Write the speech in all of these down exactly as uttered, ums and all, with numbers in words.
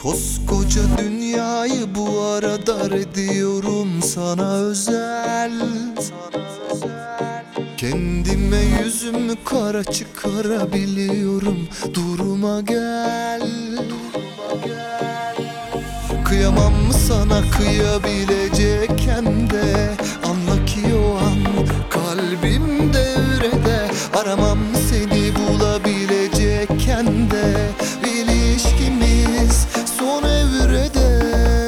Koskoca dünyayı bu ara dar ediyorum sana özel, sana özel. Kendime yüzümü kara çıkarabiliyorum. Duruma gel, duruma gel. Kıyamam mı sana kıyabilecekken de, anla ki o an kalbim devrede. Aramam mı seni bulabilecekken de, ilişkimiz son evrede.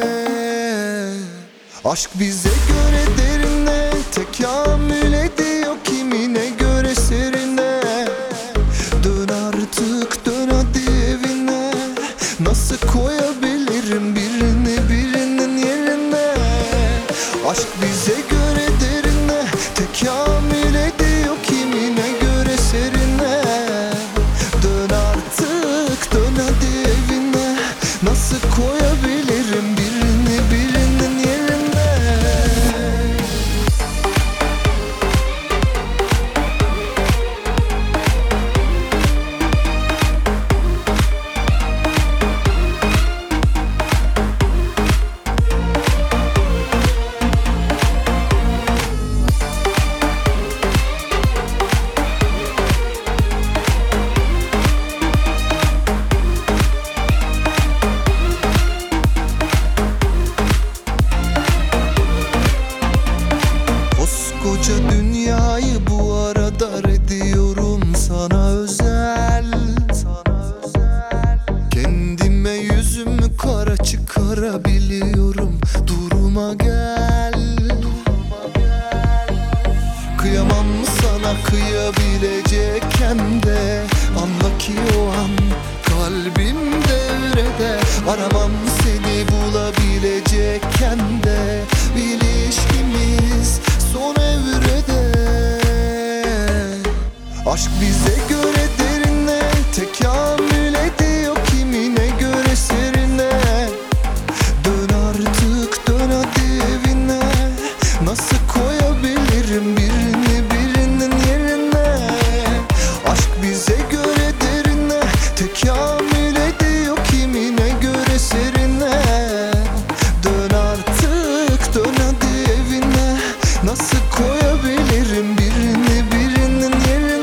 Aşk bize göre derine tekamül ediyor, kimine göre serine. Dön artık, dön hadi evine. Nasıl koyabilirim birini birinin yerine? Aşk bize göre derine tekamül ediyor, kimine göre serine. Dön artık, dön hadi evine. Nasıl koyabilirim birini birinin yerine? Koca dünyayı bu ara dar ediyorum sana özel, sana özel. Kendime yüzümü kara çıkarabiliyorum. Duruma gel, duruma gel. Kıyamam mı sana kıyabilecekken de, anla ki o an kalbim devrede. Aramam mı seni bulabilecekken de, ilişkimiz son evrede. Aşk bize göre derine tekamül ediyor, kimine göre serine. Dön artık, dön hadi evine. Nasıl koyabilirim birini birinin yerine? Aşk bize göre derine tekamül ediyor, kimine göre serine. Dön artık, dön hadi evine. Nasıl koyabilirim birini birinin yerine?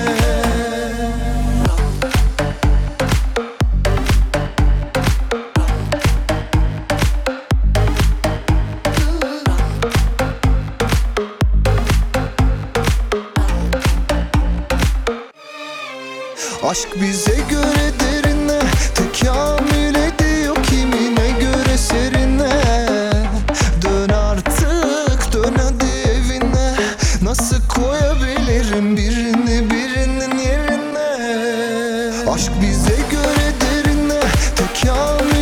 Aşk bize göre derine tekamül ediyor, kimine göre serine. Dön artık, dön hadi evine. Nasıl koyabilirim birini birinin yerine? Aşk bize göre derine tekamül